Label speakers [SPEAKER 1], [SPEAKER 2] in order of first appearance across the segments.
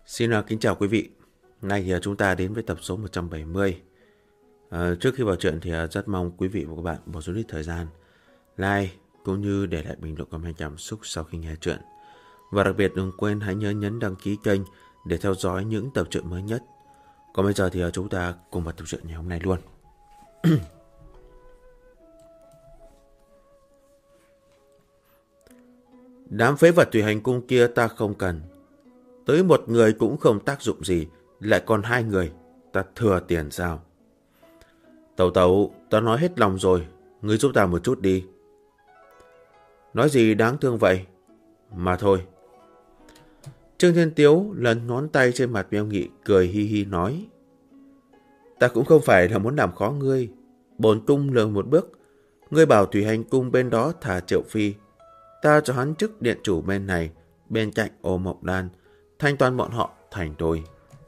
[SPEAKER 1] Xin kính chào quý vị. Nay thì chúng ta đến với tập số 170. Trước khi vào chuyện thì rất mong quý vị và các bạn bỏ số ít thời gian like cũng như để lại bình luận comment cảm xúc sau khi nghe chuyện. Và đặc biệt đừng quên hãy nhớ nhấn đăng ký kênh để theo dõi những tập truyện mới nhất. Còn bây giờ thì chúng ta cùng vào tập truyện ngày hôm nay luôn. Đám phế vật thủy hành cung kia ta không cần. Tới một người cũng không tác dụng gì, lại còn hai người, ta thừa tiền sao? Tẩu tẩu, ta nói hết lòng rồi, ngươi giúp ta một chút đi. Nói gì đáng thương vậy? Mà thôi. Trương Thiên Tiếu lần ngón tay trên mặt Miêu Nghị cười hi hi nói. Ta cũng không phải là muốn làm khó ngươi. Bổn cung lường một bước, ngươi bảo thủy hành cung bên đó thả Triệu Phi. Ta cho hắn chức điện chủ bên này, bên cạnh Ô Mộc Đan, thanh toán bọn họ thành đôi.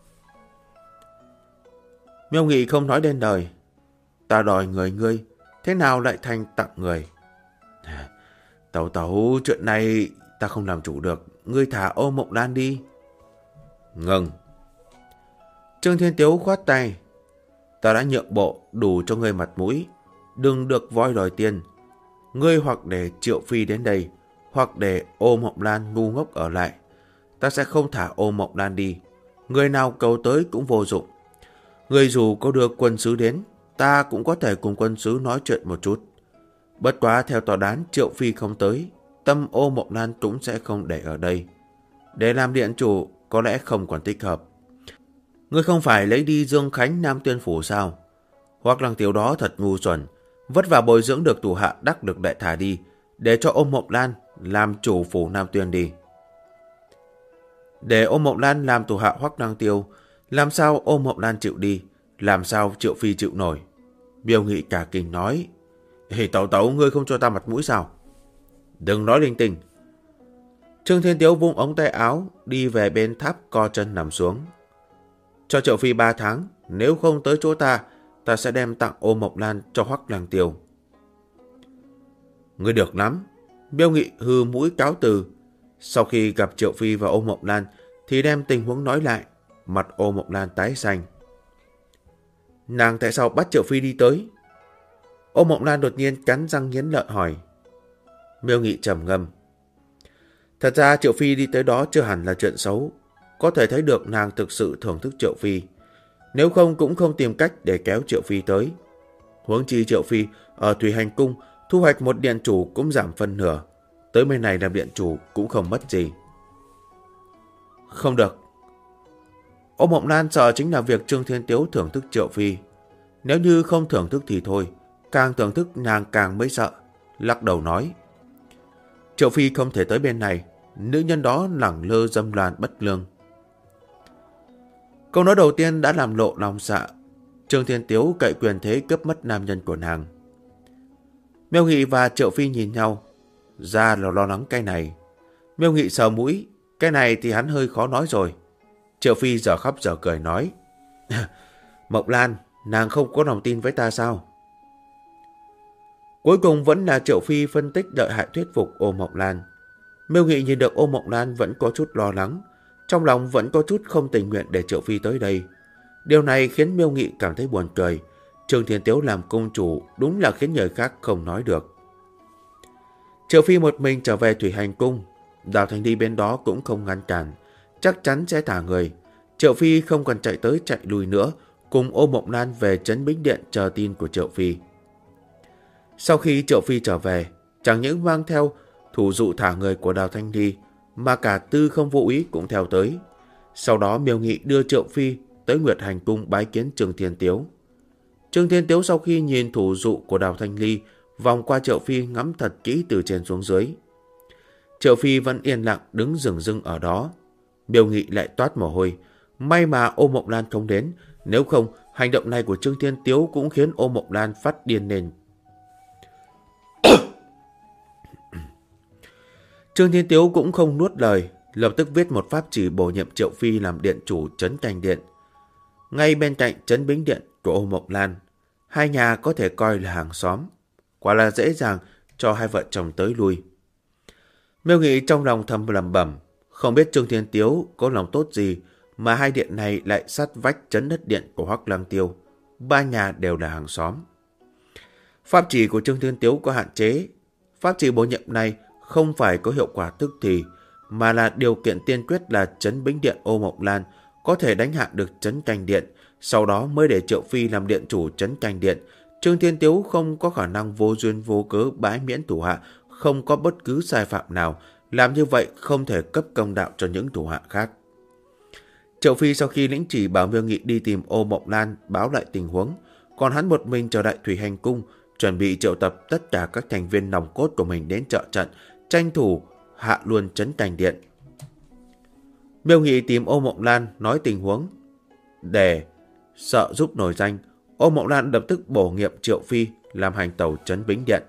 [SPEAKER 1] Miêu Nghị không nói đến đời. Ta đòi người ngươi, thế nào lại thành tặng người? Tẩu tẩu, chuyện này ta không làm chủ được, ngươi thả Ô Mộc Đan đi. Ngừng. Trương Thiên Tiếu khoát tay. Ta đã nhượng bộ đủ cho ngươi mặt mũi, đừng được voi đòi tiền. Ngươi hoặc để Triệu Phi đến đây, hoặc để Ô Mộc Lan ngu ngốc ở lại. Ta sẽ không thả Ô Mộc Lan đi. Người nào cầu tới cũng vô dụng. Người dù có đưa quân sứ đến, ta cũng có thể cùng quân sứ nói chuyện một chút. Bất quá theo tòa đoán Triệu Phi không tới, tâm Ô Mộc Lan cũng sẽ không để ở đây. Để làm điện chủ có lẽ không còn thích hợp. Ngươi không phải lấy đi Dương Khánh Nam Tuyên Phủ sao? Hoặc Lăng Tiểu đó thật ngu xuẩn, vất vả bồi dưỡng được thủ hạ đắc lực đại thả đi, để cho Ô Mộc Lan làm chủ phủ Nam Tuyên đi. Để Ô Mộc Lan làm thủ hạ Hoắc Lăng Tiêu, làm sao Ô Mộc Lan chịu đi, làm sao Triệu Phi chịu nổi? Miêu Nghị cả kinh nói. Tẩu tẩu, ngươi không cho ta mặt mũi sao? Đừng nói linh tinh. Trương Thiên Tiếu vung ống tay áo, đi về bên tháp co chân nằm xuống. Cho Triệu Phi 3 tháng, nếu không tới chỗ ta, ta sẽ đem tặng Ô Mộc Lan cho Hoắc Lăng Tiêu. Ngươi được lắm. Miêu Nghị hư mũi cáo từ. Sau khi gặp Triệu Phi và Ô Mộc Lan thì đem tình huống nói lại. Mặt Ô Mộc Lan tái xanh. Nàng tại sao bắt Triệu Phi đi tới? Ô Mộc Lan đột nhiên cắn răng nghiến lợi hỏi. Miêu Nghị trầm ngâm. Thật ra Triệu Phi đi tới đó chưa hẳn là chuyện xấu. Có thể thấy được nàng thực sự thưởng thức Triệu Phi. Nếu không cũng không tìm cách để kéo Triệu Phi tới. Huống chi Triệu Phi ở Thủy Hành Cung thu hoạch một điện chủ cũng giảm phân nửa. Tới bên này làm điện chủ cũng không mất gì. Không được. Ô Mộc Lan sợ chính là việc Trương Thiên Tiếu thưởng thức Triệu Phi. Nếu như không thưởng thức thì thôi, càng thưởng thức nàng càng mới sợ. Lắc đầu nói. Triệu Phi không thể tới bên này, nữ nhân đó lẳng lơ dâm loạn bất lương. Câu nói đầu tiên đã làm lộ lòng dạ. Trương Thiên Tiếu cậy quyền thế cướp mất nam nhân của nàng. Miêu Nghị và Triệu Phi nhìn nhau, ra là lo lắng cái này. Miêu Nghị sờ mũi, cái này thì hắn hơi khó nói rồi. Triệu Phi giờ khóc giờ cười nói. Mộc Lan, nàng không có lòng tin với ta sao? Cuối cùng vẫn là Triệu Phi phân tích lợi hại thuyết phục Ô Mộc Lan. Miêu Nghị nhìn được Ô Mộc Lan vẫn có chút lo lắng, trong lòng vẫn có chút không tình nguyện để Triệu Phi tới đây. Điều này khiến Miêu Nghị cảm thấy buồn cười. Trương Thiên Tiếu làm công chủ đúng là khiến người khác không nói được. Triệu Phi một mình trở về Thủy Hành Cung. Đào Thành đi bên đó cũng không ngăn cản, chắc chắn sẽ thả người. Triệu Phi không cần chạy tới chạy lui nữa, cùng Ô Mộc Lan về trấn Bính Điện chờ tin của Triệu Phi. Sau khi Triệu Phi trở về, chẳng những mang theo thủ dụ thả người của Đào Thanh đi, mà cả Tư Không Vô Úy cũng theo tới. Sau đó Miêu Nghị đưa Triệu Phi tới Nguyệt Hành Cung bái kiến Trương Thiên Tiếu. Trương Thiên Tiếu sau khi nhìn thủ dụ của Đào Thanh Ly, vòng qua Triệu Phi ngắm thật kỹ từ trên xuống dưới. Triệu Phi vẫn yên lặng đứng dửng dưng ở đó. Miêu Nghị lại toát mồ hôi. May mà Ô Mộc Lan không đến, nếu không hành động này của Trương Thiên Tiếu cũng khiến Ô Mộc Lan phát điên lên. Trương Thiên Tiếu cũng không nuốt lời, lập tức viết một pháp chỉ bổ nhiệm Triệu Phi làm điện chủ trấn Canh Điện. Ngay bên cạnh trấn Bính Điện của Ô Mộc Lan, hai nhà có thể coi là hàng xóm. Quả là dễ dàng cho hai vợ chồng tới lui. Miêu Nghị trong lòng thầm lẩm bẩm, không biết Trương Thiên Tiếu có lòng tốt gì mà hai điện này lại sát vách trấn đất điện của Hoắc Lăng Tiêu. Ba nhà đều là hàng xóm. Pháp chỉ của Trương Thiên Tiếu có hạn chế. Pháp chỉ bổ nhiệm này không phải có hiệu quả tức thì, mà là điều kiện tiên quyết là trấn Bính Điện Ô Mộng Lan có thể đánh hạ được trấn Canh Điện, sau đó mới để Triệu Phi làm điện chủ trấn Canh Điện. Trương Thiên Tiếu không có khả năng vô duyên vô cớ bãi miễn thủ hạ, không có bất cứ sai phạm nào. Làm như vậy không thể cấp công đạo cho những thủ hạ khác. Triệu Phi sau khi lĩnh chỉ bảo Miêu Nghị đi tìm Ô Mộng Lan báo lại tình huống, còn hắn một mình trở lại Thủy Hành Cung, chuẩn bị triệu tập tất cả các thành viên nòng cốt của mình đến trợ trận, tranh thủ hạ luôn trấn Canh Điện. Miêu Nghị tìm Ô Mộng Lan nói tình huống, để sợ giúp nổi danh. Ô Mộng Lan lập tức bổ nhiệm Triệu Phi làm hành tẩu trấn Bính Điện.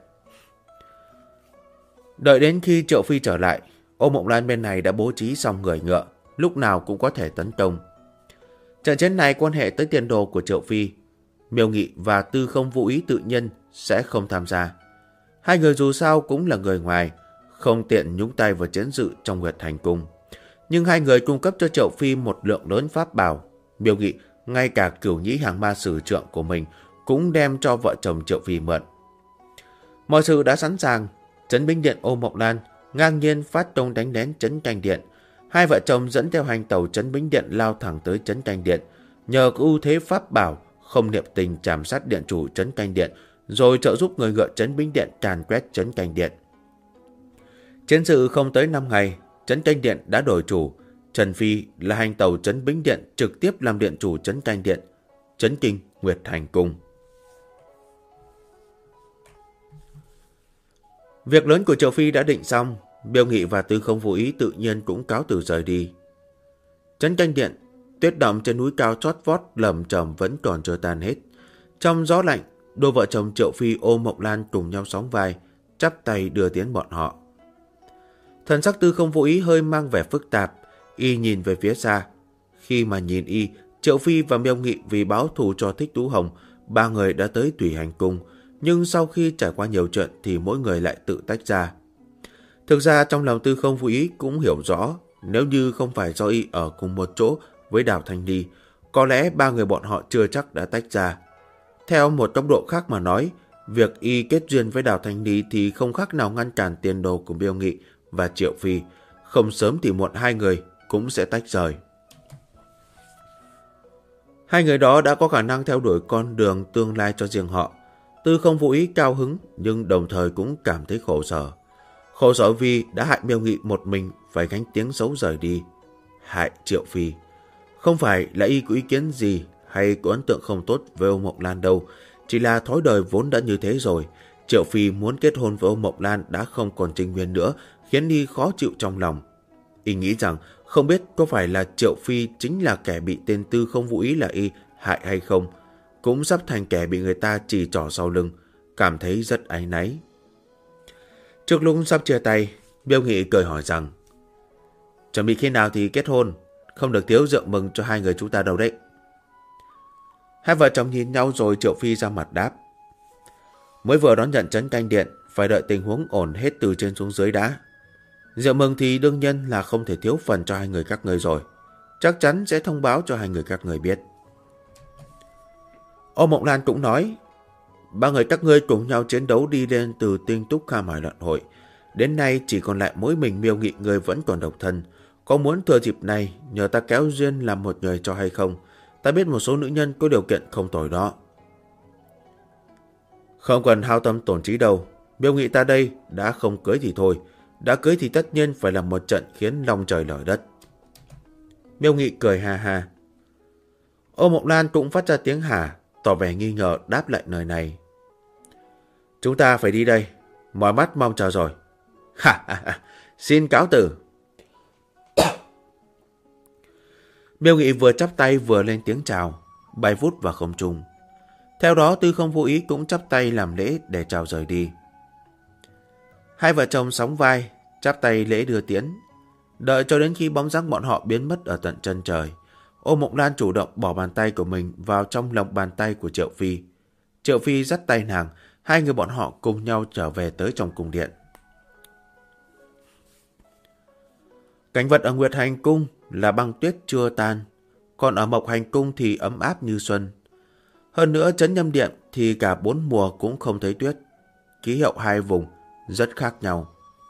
[SPEAKER 1] Đợi đến khi Triệu Phi trở lại, Ô Mộng Lan bên này đã bố trí xong người ngựa, lúc nào cũng có thể tấn công. Trận chiến này quan hệ tới tiền đồ của Triệu Phi. Miêu Nghị và Tư Không Vũ Ý tự nhiên sẽ không tham gia. Hai người dù sao cũng là người ngoài, không tiện nhúng tay vào chiến sự trong Nguyệt Hành Cung. Nhưng hai người cung cấp cho Triệu Phi một lượng lớn pháp bảo. Miêu Nghị ngay cả Cửu Nhĩ Hàng Ma Sử Trượng của mình cũng đem cho vợ chồng Triệu Phi mượn. Mọi sự đã sẵn sàng. Trấn Bính Điện Ô Mộng Lan ngang nhiên phát tông đánh lén trấn Canh Điện. Hai vợ chồng dẫn theo hành tàu trấn Bính Điện lao thẳng tới trấn Canh Điện, nhờ có ưu thế pháp bảo không niệm tình chạm sát điện chủ trấn Canh Điện, rồi trợ giúp người ngựa trấn Bính Điện càn quét trấn Canh Điện. Chiến sự không tới 5 ngày, trấn Canh Điện đã đổi chủ. Trần Phi là hành tàu trấn Bính Điện trực tiếp làm điện chủ trấn Canh Điện, trấn kinh Nguyệt Hành Cung. Việc lớn của Triệu Phi đã định xong, Miêu Nghị và Tư Không Vũ Ý tự nhiên cũng cáo từ rời đi. Trấn Canh Điện, tuyết động trên núi cao chót vót lầm chầm vẫn còn chưa tan hết. Trong gió lạnh, đôi vợ chồng Triệu Phi Ô Mộng Lan cùng nhau sóng vai, chắp tay đưa tiến bọn họ. Thần sắc Tư Không Vũ Ý hơi mang vẻ phức tạp, y nhìn về phía xa. Khi mà nhìn y, Triệu Phi và Miêu Nghị vì báo thù cho Thích Tú Hồng, ba người đã tới Thủy Hành Cung. Nhưng sau khi trải qua nhiều chuyện thì mỗi người lại tự tách ra. Thực ra trong lòng Tư Không Vũ Ý cũng hiểu rõ, nếu như không phải do y ở cùng một chỗ với Đào Thanh Ly, có lẽ ba người bọn họ chưa chắc đã tách ra. Theo một tốc độ khác mà nói, việc y kết duyên với Đào Thanh Ly thì không khác nào ngăn cản tiền đồ của Miêu Nghị và Triệu Phi. Không sớm thì muộn hai người cũng sẽ tách rời. Hai người đó đã có khả năng theo đuổi con đường tương lai cho riêng họ. Tư Không Vũ Ý cao hứng nhưng đồng thời cũng cảm thấy khổ sở. Khổ sở vì đã hại Miêu Nghị một mình phải gánh tiếng xấu rời đi. Hại Triệu Phi. Không phải là y có ý kiến gì hay có ấn tượng không tốt với Ô Mộng Lan đâu. Chỉ là thói đời vốn đã như thế rồi. Triệu Phi muốn kết hôn với Ô Mộng Lan đã không còn trinh nguyên nữa, khiến y khó chịu trong lòng. Y nghĩ rằng không biết có phải là Triệu Phi chính là kẻ bị tên Tư Không Vũ Ý là y hại hay không. Cũng sắp thành kẻ bị người ta chỉ trỏ sau lưng, cảm thấy rất áy náy. Trước lúc sắp chia tay, Miêu Nghị cười hỏi rằng, chuẩn bị khi nào thì kết hôn, không được thiếu rượu mừng cho hai người chúng ta đâu đấy. Hai vợ chồng nhìn nhau rồi Triệu Phi ra mặt đáp, mới vừa đón nhận trấn Canh Điện, phải đợi tình huống ổn hết từ trên xuống dưới đã. Rượu mừng thì đương nhiên là không thể thiếu phần cho hai người các ngươi rồi, chắc chắn sẽ thông báo cho hai người các ngươi biết. Ô Mộng Lan cũng nói, ba người các ngươi cùng nhau chiến đấu đi lên từ Tinh Túc Kha Mải Luận Hội. Đến nay chỉ còn lại mỗi mình Miêu Nghị người vẫn còn độc thân. Có muốn thừa dịp này nhờ ta kéo duyên làm một người cho hay không? Ta biết một số nữ nhân có điều kiện không tồi đó. Không cần hao tâm tổn trí đâu. Miêu Nghị ta đây đã không cưới thì thôi. Đã cưới thì tất nhiên phải làm một trận khiến lòng trời lở đất. Miêu Nghị cười ha ha. Ô Mộng Lan cũng phát ra tiếng hả, tỏ vẻ nghi ngờ đáp lại lời này. Chúng ta phải đi đây, mỏi mắt mong chờ rồi. Xin cáo từ. Miêu Nghị vừa chắp tay vừa lên tiếng chào, bay vút vào không trung. Theo đó Tư Không Vô Ý cũng chắp tay làm lễ để chào rời đi. Hai vợ chồng sóng vai, chắp tay lễ đưa tiễn. Đợi cho đến khi bóng dáng bọn họ biến mất ở tận chân trời, Ô Mộng Lan chủ động bỏ bàn tay của mình vào trong lòng bàn tay của Triệu Phi. Triệu Phi dắt tay nàng, hai người bọn họ cùng nhau trở về tới trong cung điện. Cảnh vật ở Nguyệt Hành Cung là băng tuyết chưa tan. còn ở Mộc Hành Cung thì ấm áp như xuân. Hơn nữa Trấn Nhâm Điện thì cả 4 mùa cũng không thấy tuyết. Khí hậu hai vùng rất khác nhau.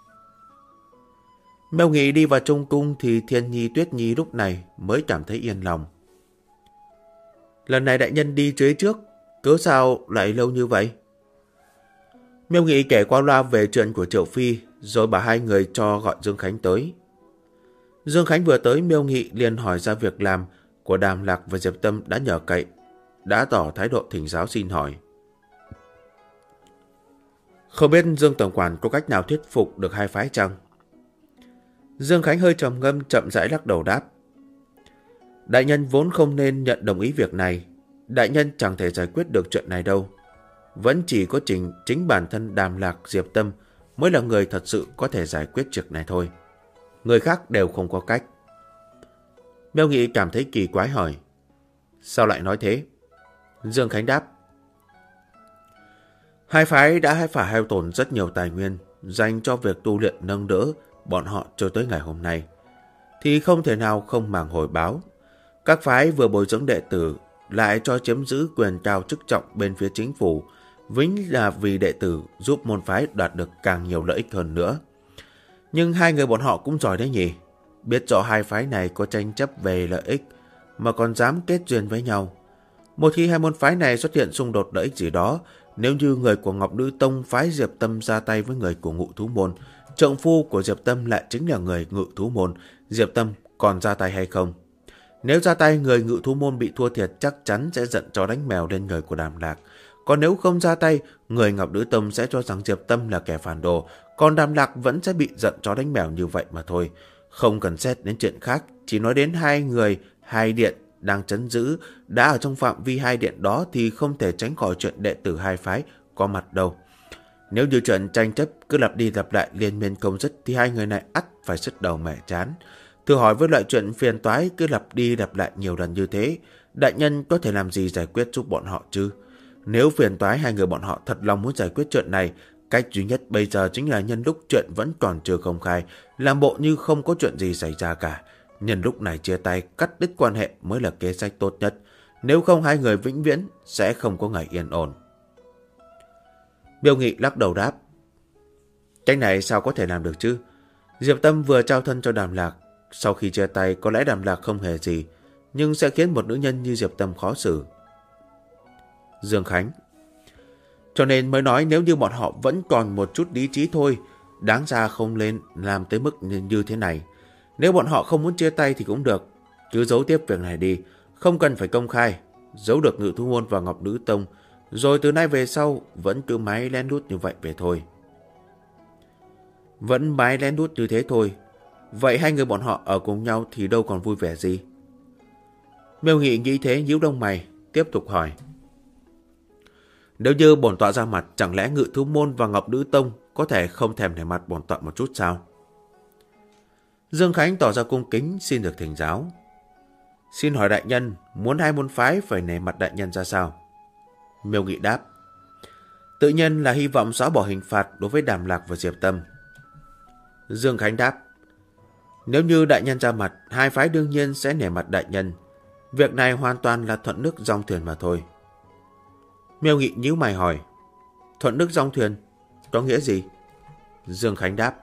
[SPEAKER 1] Miêu Nghị đi vào trong cung thì Thiên Nhi Tuyết Nhi lúc này mới cảm thấy yên lòng. Lần này đại nhân đi dưới trước, cớ sao lại lâu như vậy? Miêu Nghị kể qua loa về chuyện của Triệu Phi, rồi bảo hai người cho gọi Dương Khánh tới. Dương Khánh vừa tới, Miêu Nghị liền hỏi ra việc làm của Đàm Lạc và Diệp Tâm đã nhờ cậy, đã tỏ thái độ thỉnh giáo xin hỏi. Không biết Dương Tổng Quản có cách nào thuyết phục được hai phái chăng? Dương Khánh hơi trầm ngâm chậm rãi lắc đầu đáp. Đại nhân vốn không nên nhận đồng ý việc này. Đại nhân chẳng thể giải quyết được chuyện này đâu. Vẫn chỉ có chính bản thân Đàm Lạc Diệp Tâm mới là người thật sự có thể giải quyết chuyện này thôi. Người khác đều không có cách. Miêu Nghị cảm thấy kỳ quái hỏi. Sao lại nói thế? Dương Khánh đáp. Hai phái đã phải hao tổn rất nhiều tài nguyên dành cho việc tu luyện nâng đỡ bọn họ cho tới ngày hôm nay, thì không thể nào không màng hồi báo. Các phái vừa bồi dưỡng đệ tử lại cho chiếm giữ quyền cao chức trọng bên phía chính phủ, vĩnh là vì đệ tử giúp môn phái đạt được càng nhiều lợi ích hơn nữa. Nhưng hai người bọn họ cũng giỏi đấy nhỉ, biết rõ hai phái này có tranh chấp về lợi ích mà còn dám kết duyên với nhau. Một khi hai môn phái này xuất hiện xung đột lợi ích gì đó, nếu như người của Ngọc Nữ Tông phái Diệp Tâm ra tay với người của Ngự Thú Môn, trượng phu của Diệp Tâm lại chính là người Ngự Thú Môn, Diệp Tâm còn ra tay hay không? Nếu ra tay, người Ngự Thú Môn bị thua thiệt chắc chắn sẽ giận chó đánh mèo lên người của Đàm Lạc. Còn nếu không ra tay, người Ngọc Nữ Tông sẽ cho rằng Diệp Tâm là kẻ phản đồ, còn Đàm Lạc vẫn sẽ bị giận chó đánh mèo như vậy mà thôi. Không cần xét đến chuyện khác, chỉ nói đến hai người, hai điện đang trấn giữ, đã ở trong phạm vi hai điện đó thì không thể tránh khỏi chuyện đệ tử hai phái có mặt đâu. Nếu như chuyện tranh chấp cứ lặp đi lặp lại liên miên không dứt thì hai người này ắt phải sứt đầu mẻ chán. Thử hỏi với loại chuyện phiền toái cứ lặp đi lặp lại nhiều lần như thế, đại nhân có thể làm gì giải quyết giúp bọn họ chứ? Nếu phiền toái hai người bọn họ thật lòng muốn giải quyết chuyện này, cách duy nhất bây giờ chính là nhân lúc chuyện vẫn còn chưa công khai, làm bộ như không có chuyện gì xảy ra cả. Nhân lúc này chia tay, cắt đứt quan hệ mới là kế sách tốt nhất. Nếu không hai người vĩnh viễn sẽ không có ngày yên ổn. Miêu Nghị lắc đầu đáp. Cách này sao có thể làm được chứ? Diệp Tâm vừa trao thân cho Đàm Lạc. Sau khi chia tay có lẽ Đàm Lạc không hề gì, nhưng sẽ khiến một nữ nhân như Diệp Tâm khó xử. Dương Khánh. Cho nên mới nói nếu như bọn họ vẫn còn một chút lý trí thôi, đáng ra không lên làm tới mức như thế này. Nếu bọn họ không muốn chia tay thì cũng được, cứ giấu tiếp việc này đi, không cần phải công khai, giấu được Ngự Thú Môn và Ngọc Nữ Tông, rồi từ nay về sau vẫn cứ mái lén lút như vậy về thôi. Vẫn mái lén lút như thế thôi, vậy hai người bọn họ ở cùng nhau thì đâu còn vui vẻ gì? Miêu Nghị nghĩ thế nhíu lông mày, tiếp tục hỏi. Nếu như bổn tọa ra mặt, chẳng lẽ Ngự Thú Môn và Ngọc Nữ Tông có thể không thèm nể mặt bổn tọa một chút sao? Dương Khánh tỏ ra cung kính xin được thỉnh giáo. Xin hỏi đại nhân, muốn hai môn phái phải nể mặt đại nhân ra sao? Miêu Nghị đáp. Tự nhiên là hy vọng xóa bỏ hình phạt đối với Đàm Lạc và Diệp Tâm. Dương Khánh đáp. Nếu như đại nhân ra mặt, hai phái đương nhiên sẽ nể mặt đại nhân. Việc này hoàn toàn là thuận nước dòng thuyền mà thôi. Miêu Nghị nhíu mày hỏi. Thuận nước dòng thuyền có nghĩa gì? Dương Khánh đáp.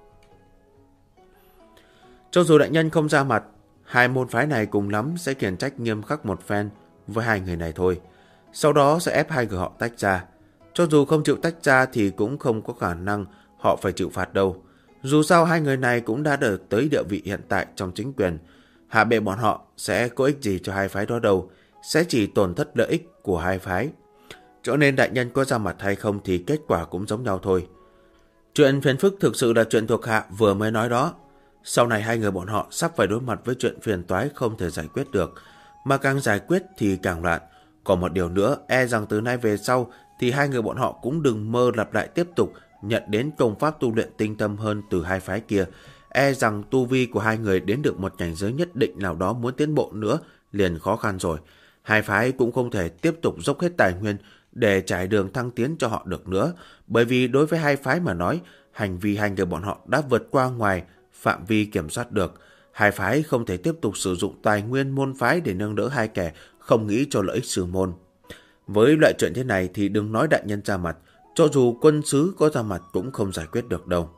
[SPEAKER 1] Cho dù đại nhân không ra mặt, hai môn phái này cùng lắm sẽ khiển trách nghiêm khắc một phen với hai người này thôi. Sau đó sẽ ép hai người họ tách ra. Cho dù không chịu tách ra thì cũng không có khả năng họ phải chịu phạt đâu. Dù sao hai người này cũng đã được tới địa vị hiện tại trong chính quyền. Hạ bệ bọn họ sẽ có ích gì cho hai phái đó đâu, sẽ chỉ tổn thất lợi ích của hai phái. Cho nên đại nhân có ra mặt hay không thì kết quả cũng giống nhau thôi. Chuyện phiền phức thực sự là chuyện thuộc hạ vừa mới nói đó. Sau này hai người bọn họ sắp phải đối mặt với chuyện phiền toái không thể giải quyết được, mà càng giải quyết thì càng loạn. Còn một điều nữa, e rằng từ nay về sau thì hai người bọn họ cũng đừng mơ lặp lại tiếp tục nhận đến công pháp tu luyện tinh tâm hơn từ hai phái kia. E rằng tu vi của hai người đến được một cảnh giới nhất định nào đó muốn tiến bộ nữa liền khó khăn rồi. Hai phái cũng không thể tiếp tục dốc hết tài nguyên để trải đường thăng tiến cho họ được nữa, bởi vì đối với hai phái mà nói, hành vi hai người bọn họ đã vượt qua ngoài phạm vi kiểm soát được. Hai phái không thể tiếp tục sử dụng tài nguyên môn phái để nâng đỡ hai kẻ không nghĩ cho lợi ích sư môn. Với loại chuyện thế này thì đừng nói đại nhân ra mặt, cho dù quân sứ có ra mặt cũng không giải quyết được đâu.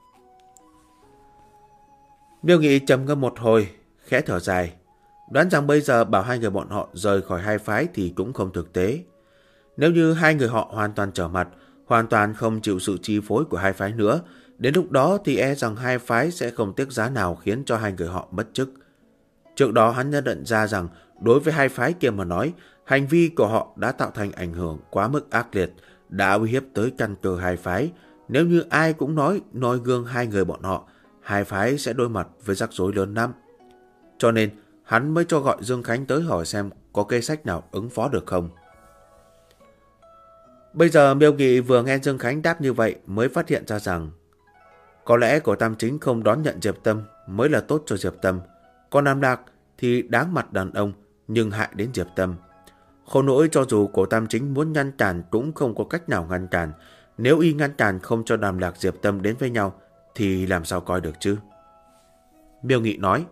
[SPEAKER 1] Miêu Nghị trầm ngâm một hồi, khẽ thở dài. Đoán rằng bây giờ bảo hai người bọn họ rời khỏi hai phái thì cũng không thực tế. Nếu như hai người họ hoàn toàn trở mặt, hoàn toàn không chịu sự chi phối của hai phái nữa, đến lúc đó thì e rằng hai phái sẽ không tiếc giá nào khiến cho hai người họ mất chức. Trước đó hắn đã nhận ra rằng đối với hai phái kia mà nói, hành vi của họ đã tạo thành ảnh hưởng quá mức ác liệt, đã uy hiếp tới căn cơ hai phái. Nếu như ai cũng noi gương hai người bọn họ, hai phái sẽ đối mặt với rắc rối lớn lắm. Cho nên hắn mới cho gọi Dương Khánh tới hỏi xem có kế sách nào ứng phó được không. Bây giờ Miêu Nghị vừa nghe Dương Khánh đáp như vậy mới phát hiện ra rằng có lẽ Cổ Tam Chính không đón nhận Diệp Tâm mới là tốt cho Diệp Tâm. Còn Nam Lạc thì đáng mặt đàn ông nhưng hại đến Diệp Tâm. Khổ nỗi cho dù Cổ Tam Chính muốn ngăn cản cũng không có cách nào ngăn cản. Nếu y ngăn cản không cho Nam Lạc Diệp Tâm đến với nhau thì làm sao coi được chứ? Miêu Nghị nói.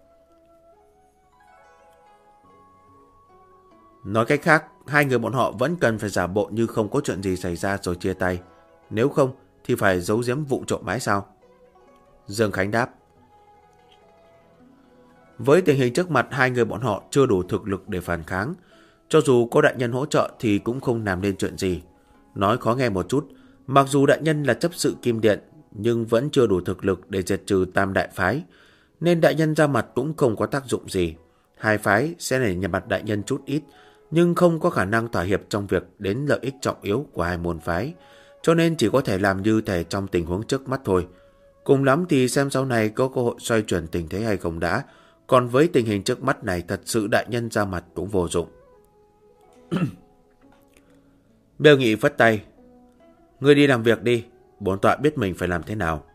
[SPEAKER 1] Nói cách khác, hai người bọn họ vẫn cần phải giả bộ như không có chuyện gì xảy ra rồi chia tay. Nếu không thì phải giấu giếm vụ trộm mãi sao? Dương Khánh đáp. Với tình hình trước mặt, hai người bọn họ chưa đủ thực lực để phản kháng. Cho dù có đại nhân hỗ trợ thì cũng không làm nên chuyện gì. Nói khó nghe một chút, mặc dù đại nhân là chấp sự Kim Điện, nhưng vẫn chưa đủ thực lực để diệt trừ tam đại phái. Nên đại nhân ra mặt cũng không có tác dụng gì. Hai phái sẽ để nhằm mặt đại nhân chút ít, nhưng không có khả năng thỏa hiệp trong việc đến lợi ích trọng yếu của hai môn phái. Cho nên chỉ có thể làm như thể trong tình huống trước mắt thôi. Cùng lắm thì xem sau này có cơ hội xoay chuyển tình thế hay không đã. Còn với tình hình trước mắt này, thật sự đại nhân ra mặt cũng vô dụng. Miêu Nghị phất tay. Ngươi đi làm việc đi, bổn tọa biết mình phải làm thế nào.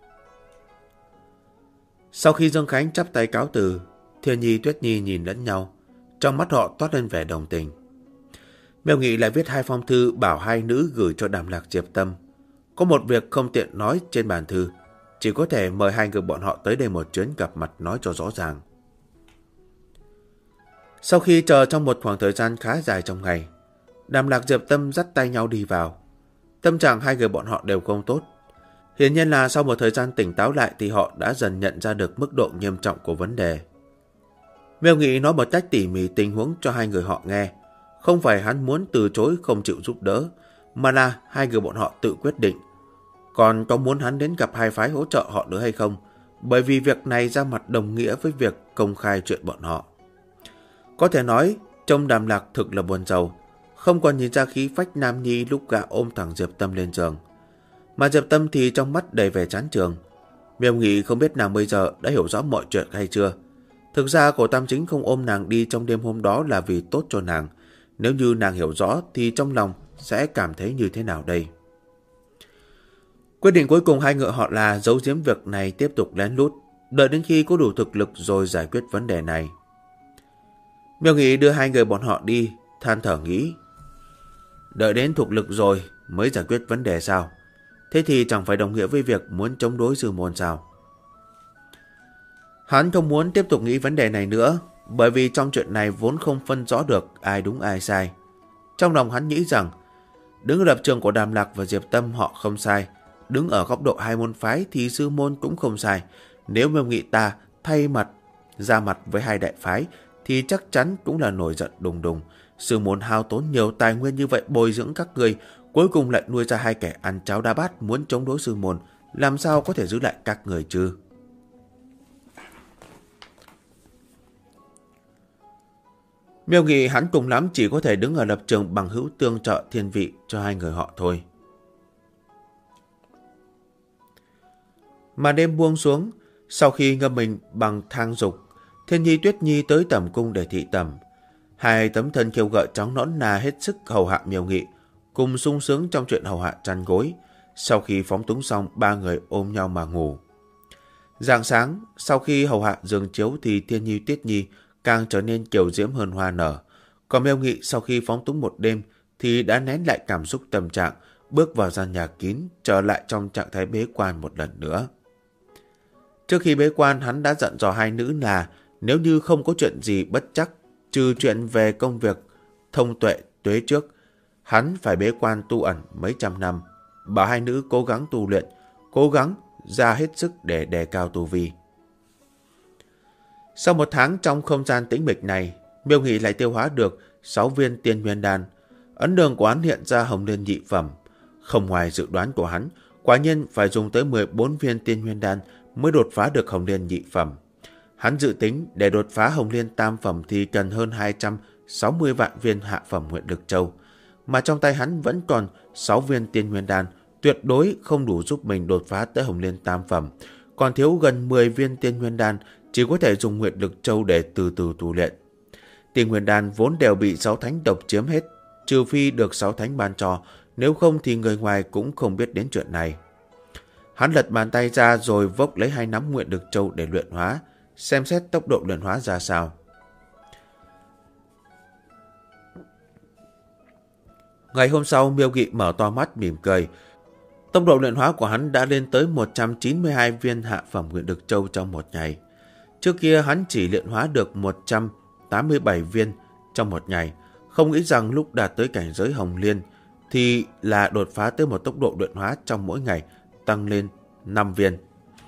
[SPEAKER 1] Sau khi Dương Khánh chắp tay cáo từ, Thiên Nhi Tuyết Nhi nhìn lẫn nhau, trong mắt họ toát lên vẻ đồng tình. Miêu Nghị lại viết hai phong thư bảo hai nữ gửi cho Đàm Lạc Diệp Tâm. Có một việc không tiện nói trên bàn thư, chỉ có thể mời hai người bọn họ tới đây một chuyến gặp mặt nói cho rõ ràng. Sau khi chờ trong một khoảng thời gian khá dài trong ngày, Đàm Lạc Diệp Tâm dắt tay nhau đi vào. Tâm trạng hai người bọn họ đều không tốt. Hiển nhiên là sau một thời gian tỉnh táo lại thì họ đã dần nhận ra được mức độ nghiêm trọng của vấn đề. Miêu Nghị nói một cách tỉ mỉ tình huống cho hai người họ nghe. Không phải hắn muốn từ chối không chịu giúp đỡ, mà là hai người bọn họ tự quyết định. Còn có muốn hắn đến gặp hai phái hỗ trợ họ nữa hay không? Bởi vì việc này ra mặt đồng nghĩa với việc công khai chuyện bọn họ. Có thể nói, trông Đàm Lạc thực là buồn rầu, không còn nhìn ra khí phách nam nhi lúc gã ôm thẳng Diệp Tâm lên giường. Mà Diệp Tâm thì trong mắt đầy vẻ chán chường. Miêu Nghị không biết nàng bây giờ đã hiểu rõ mọi chuyện hay chưa. Thực ra Cổ Tam Chính không ôm nàng đi trong đêm hôm đó là vì tốt cho nàng. Nếu như nàng hiểu rõ thì trong lòng sẽ cảm thấy như thế nào đây? Quyết định cuối cùng hai người họ là giấu giếm việc này, tiếp tục lén lút, đợi đến khi có đủ thực lực rồi giải quyết vấn đề này. Miêu Nghị đưa hai người bọn họ đi, than thở nghĩ. Đợi đến thực lực rồi mới giải quyết vấn đề sao? Thế thì chẳng phải đồng nghĩa với việc muốn chống đối sư môn sao? Hắn không muốn tiếp tục nghĩ vấn đề này nữa, bởi vì trong chuyện này vốn không phân rõ được ai đúng ai sai. Trong lòng hắn nghĩ rằng, đứng ở lập trường của Đàm Lạc và Diệp Tâm họ không sai, đứng ở góc độ hai môn phái thì sư môn cũng không sai. Nếu Miêu Nghị ta thay mặt ra mặt với hai đại phái thì chắc chắn cũng là nổi giận đùng đùng. Sư môn hao tốn nhiều tài nguyên như vậy bồi dưỡng các người, cuối cùng lại nuôi ra hai kẻ ăn cháo đá bát muốn chống đối sư môn, làm sao có thể giữ lại các người chứ? Miêu Nghị hắn cùng lắm chỉ có thể đứng ở lập trường bằng hữu tương trợ thiên vị cho hai người họ thôi. Mà đêm buông xuống, sau khi ngâm mình bằng thang dục, Thiên Nhi Tuyết Nhi tới tẩm cung để thị tẩm. Hai tấm thân kêu gợi trắng nõn nà hết sức hầu hạ Miêu Nghị, cùng sung sướng trong chuyện hầu hạ chăn gối. Sau khi phóng túng xong, ba người ôm nhau mà ngủ. Rạng sáng, sau khi hầu hạ giường chiếu thì Thiên Nhi Tuyết Nhi càng trở nên kiều diễm hơn hoa nở. Còn Miêu Nghị sau khi phóng túng một đêm thì đã nén lại cảm xúc tâm trạng, bước vào gian nhà kín, trở lại trong trạng thái bế quan một lần nữa. Trước khi bế quan, hắn đã dặn dò hai nữ là nếu như không có chuyện gì bất trắc, trừ chuyện về công việc thông tuệ tuế trước, hắn phải bế quan tu ẩn mấy trăm năm, bảo hai nữ cố gắng tu luyện, cố gắng ra hết sức để đề cao tu vi. Sau một tháng trong không gian tĩnh mịch này, Miêu Nghị lại tiêu hóa được 6 viên tiên nguyên đan. Ấn đường của hắn hiện ra hồng liên nhị phẩm. Không ngoài dự đoán của hắn, quả nhiên phải dùng tới 14 viên tiên nguyên đan mới đột phá được hồng liên nhị phẩm. Hắn dự tính để đột phá hồng liên tam phẩm thì cần hơn 260 vạn viên hạ phẩm nguyện lực châu. Mà trong tay hắn vẫn còn 6 viên tiên nguyên đan, tuyệt đối không đủ giúp mình đột phá tới hồng liên tam phẩm. Còn thiếu gần 10 viên tiên nguyên đan, chỉ có thể dùng nguyện lực châu để từ từ tu luyện. Tiên nguyên đan vốn đều bị 6 thánh độc chiếm hết, trừ phi được 6 thánh ban cho, nếu không thì người ngoài cũng không biết đến chuyện này. Hắn lật bàn tay ra rồi vốc lấy 2 nắm nguyện lực châu để luyện hóa, xem xét tốc độ luyện hóa ra sao. Ngày hôm sau, Miêu Nghị mở to mắt mỉm cười. Tốc độ luyện hóa của hắn đã lên tới 192 viên hạ phẩm nguyện lực châu trong một ngày. Trước kia hắn chỉ luyện hóa được 187 viên trong một ngày, không nghĩ rằng lúc đạt tới cảnh giới hồng liên thì là đột phá tới một tốc độ luyện hóa trong mỗi ngày tăng lên 5 viên.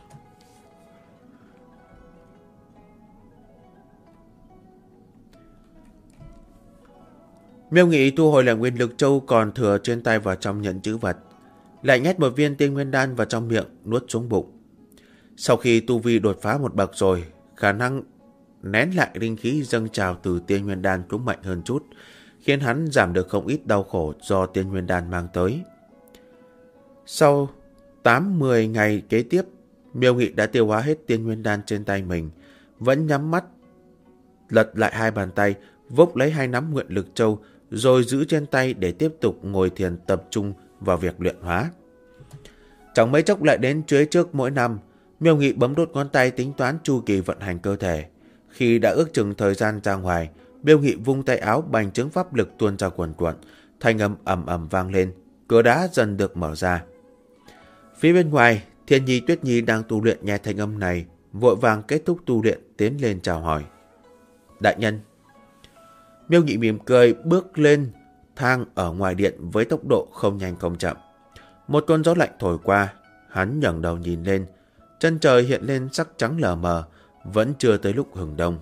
[SPEAKER 1] Miêu Nghị thu hồi lại nguyên lực châu còn thừa trên tay vào trong nhẫn trữ vật, lại nhét một viên tiên nguyên đan vào trong miệng nuốt xuống bụng. Sau khi tu vi đột phá một bậc rồi, khả năng nén lại linh khí dâng trào từ tiên nguyên đan cũng mạnh hơn chút, khiến hắn giảm được không ít đau khổ do tiên nguyên đan mang tới. Sau 8-10 ngày kế tiếp, Miêu Nghị đã tiêu hóa hết tiên nguyên đan trên tay mình, vẫn nhắm mắt, lật lại 2 bàn tay, vốc lấy 2 nắm nguyện lực châu, rồi giữ trên tay để tiếp tục ngồi thiền tập trung vào việc luyện hóa. Chẳng mấy chốc lại đến chuế trước mỗi năm, Miêu Nghị bấm đốt ngón tay tính toán chu kỳ vận hành cơ thể. Khi đã ước chừng thời gian ra ngoài, Miêu Nghị vung tay áo, bành trướng pháp lực tuôn ra quần quần, thanh âm ầm ầm vang lên, cửa đá dần được mở ra. Phía bên ngoài, Thiên Nhi Tuyết Nhi đang tu luyện nghe thanh âm này, vội vàng kết thúc tu luyện tiến lên chào hỏi. Đại nhân. Miêu Nghị mỉm cười bước lên thang ở ngoài điện với tốc độ không nhanh không chậm. Một cơn gió lạnh thổi qua, hắn ngẩng đầu nhìn lên, chân trời hiện lên sắc trắng lờ mờ, vẫn chưa tới lúc hừng đông.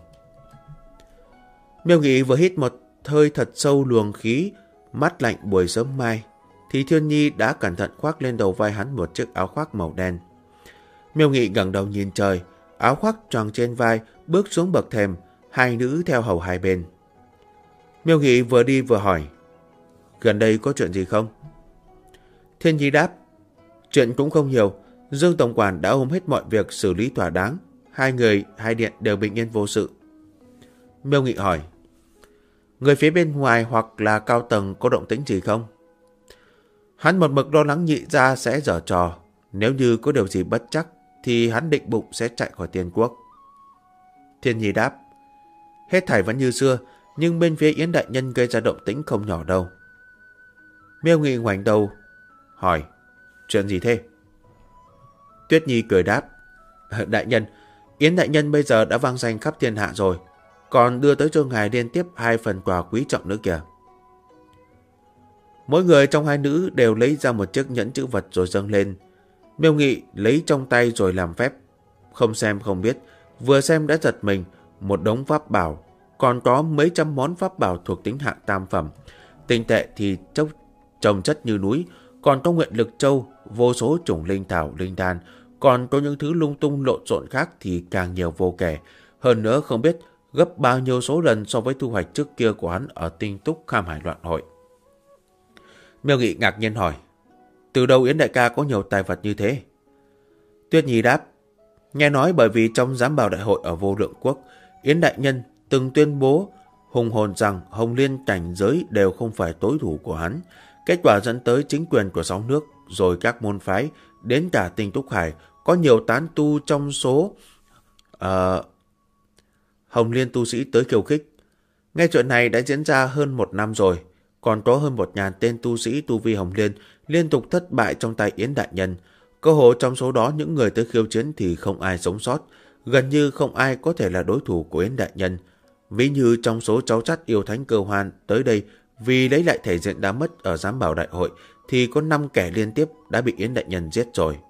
[SPEAKER 1] Miêu Nghị vừa hít một hơi thật sâu luồng khí mát lạnh buổi sớm mai, thì Thiên Nhi đã cẩn thận khoác lên đầu vai hắn một chiếc áo khoác màu đen. Miêu Nghị ngẩng đầu nhìn trời, áo khoác choàng trên vai, bước xuống bậc thềm, hai nữ theo hầu hai bên. Miêu Nghị vừa đi vừa hỏi, gần đây có chuyện gì không? Thiên Nhi đáp, chuyện cũng không nhiều, Dương tổng quản đã ôm hết mọi việc xử lý thỏa đáng, hai người, hai điện đều bình yên vô sự. Miêu Nghị hỏi, người phía bên ngoài hoặc là cao tầng có động tĩnh gì không? Hắn một mực lo lắng Nhị gia sẽ giở trò, nếu như có điều gì bất trắc thì hắn định bụng sẽ chạy khỏi Tiên Quốc. Thiên Nhi đáp, hết thảy vẫn như xưa, nhưng bên phía Yến đại nhân gây ra động tĩnh không nhỏ đâu. Miêu Nghị ngoảnh đầu hỏi, chuyện gì thế? Tuyết Nhi cười đáp, đại nhân, Yến đại nhân bây giờ đã vang danh khắp thiên hạ rồi, còn đưa tới cho ngài liên tiếp 2 phần quà quý trọng nữa kìa. Mỗi người trong hai nữ đều lấy ra một chiếc nhẫn chữ vật rồi dâng lên. Miêu Nghị lấy trong tay rồi làm phép, không xem không biết, vừa xem đã giật mình, một đống pháp bảo, còn có mấy trăm món pháp bảo thuộc tính hạng tam phẩm, tinh tệ thì trồng chất như núi, còn có nguyện lực châu, vô số chủng linh thảo, linh đan, còn có những thứ lung tung lộn xộn khác thì càng nhiều vô kể. Hơn nữa không biết gấp bao nhiêu số lần so với thu hoạch trước kia của hắn ở Tinh Túc Kham Hải Loạn Hội. Miêu Nghị ngạc nhiên hỏi, từ đâu Yến đại ca có nhiều tài vật như thế? Tuyết Nhi đáp, nghe nói bởi vì trong giám bào đại hội ở Vô Lượng Quốc, Yến đại nhân từng tuyên bố hùng hồn rằng Hồng Liên cảnh giới đều không phải đối thủ của hắn. Kết quả dẫn tới chính quyền của 6 nước, rồi các môn phái, đến cả Tinh Túc Hải, có nhiều tán tu trong số Hồng Liên tu sĩ tới khiêu khích. Nghe chuyện này đã diễn ra hơn 1 năm rồi, còn có hơn 1.000 tên tu sĩ tu vi Hồng Liên liên tục thất bại trong tay Yến đại nhân, Cơ hồ trong số đó những người tới khiêu chiến thì không ai sống sót, gần như không ai có thể là đối thủ của Yến đại nhân. Ví như trong số cháu chắt yêu thánh Cơ Hoan tới đây vì lấy lại thể diện đã mất ở giám bảo đại hội thì có 5 kẻ liên tiếp đã bị Yến đại nhân giết rồi.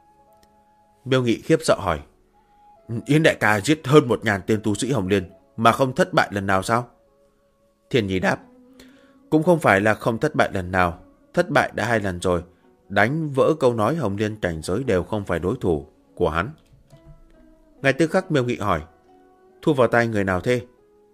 [SPEAKER 1] Miêu Nghị khiếp sợ hỏi, Yến đại ca giết hơn 1.000 tên tu sĩ Hồng Liên mà không thất bại lần nào sao? Thiên Nhi đáp, cũng không phải là không thất bại lần nào, thất bại đã 2 lần rồi. Đánh vỡ câu nói Hồng Liên cảnh giới đều không phải đối thủ của hắn. Ngay tức khắc Miêu Nghị hỏi, thua vào tay người nào thế?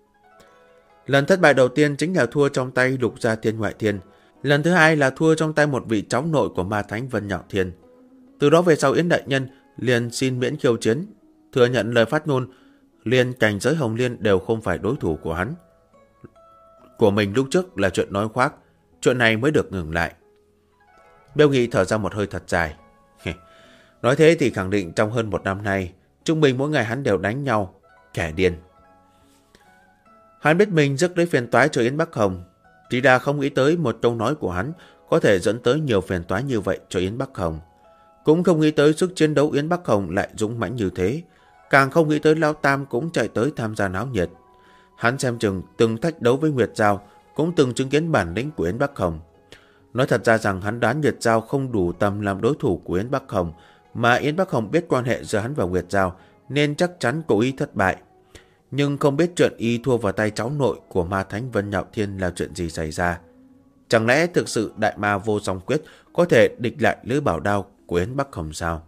[SPEAKER 1] Lần thất bại đầu tiên chính là thua trong tay Lục Gia Thiên Ngoại Thiên. Lần thứ hai là thua trong tay một vị cháu nội của ma thánh Vân Nhạo Thiên. Từ đó về sau Yến đại nhân liền xin miễn khiêu chiến, thừa nhận lời phát ngôn liền cảnh giới Hồng Liên đều không phải đối thủ của hắn. Của mình lúc trước là chuyện nói khoác, chuyện này mới được ngừng lại. Miêu Nghị thở ra một hơi thật dài. Nói thế thì khẳng định trong hơn 1 năm nay, trung bình mỗi ngày hắn đều đánh nhau, kẻ điên. Hắn biết mình rước lấy phiền toái cho Yến Bắc Hồng, chỉ là không nghĩ tới một câu nói của hắn có thể dẫn tới nhiều phiền toái như vậy cho Yến Bắc Hồng. Cũng không nghĩ tới sức chiến đấu Yến Bắc Hồng lại dũng mãnh như thế, càng không nghĩ tới Lão Tam cũng chạy tới tham gia náo nhiệt. Hắn xem chừng từng thách đấu với Nguyệt Giao, cũng từng chứng kiến bản lĩnh của Yến Bắc Hồng. Nói thật ra rằng hắn đoán Nguyệt Giao không đủ tầm làm đối thủ của Yến Bắc Hồng, mà Yến Bắc Hồng biết quan hệ giữa hắn và Nguyệt Giao nên chắc chắn cố ý thất bại. Nhưng không biết chuyện y thua vào tay cháu nội của ma thánh Vân Nhạo Thiên là chuyện gì xảy ra. Chẳng lẽ thực sự đại ma vô song quyết có thể địch lại lưỡi bảo đao của Yến Bắc Hồng sao?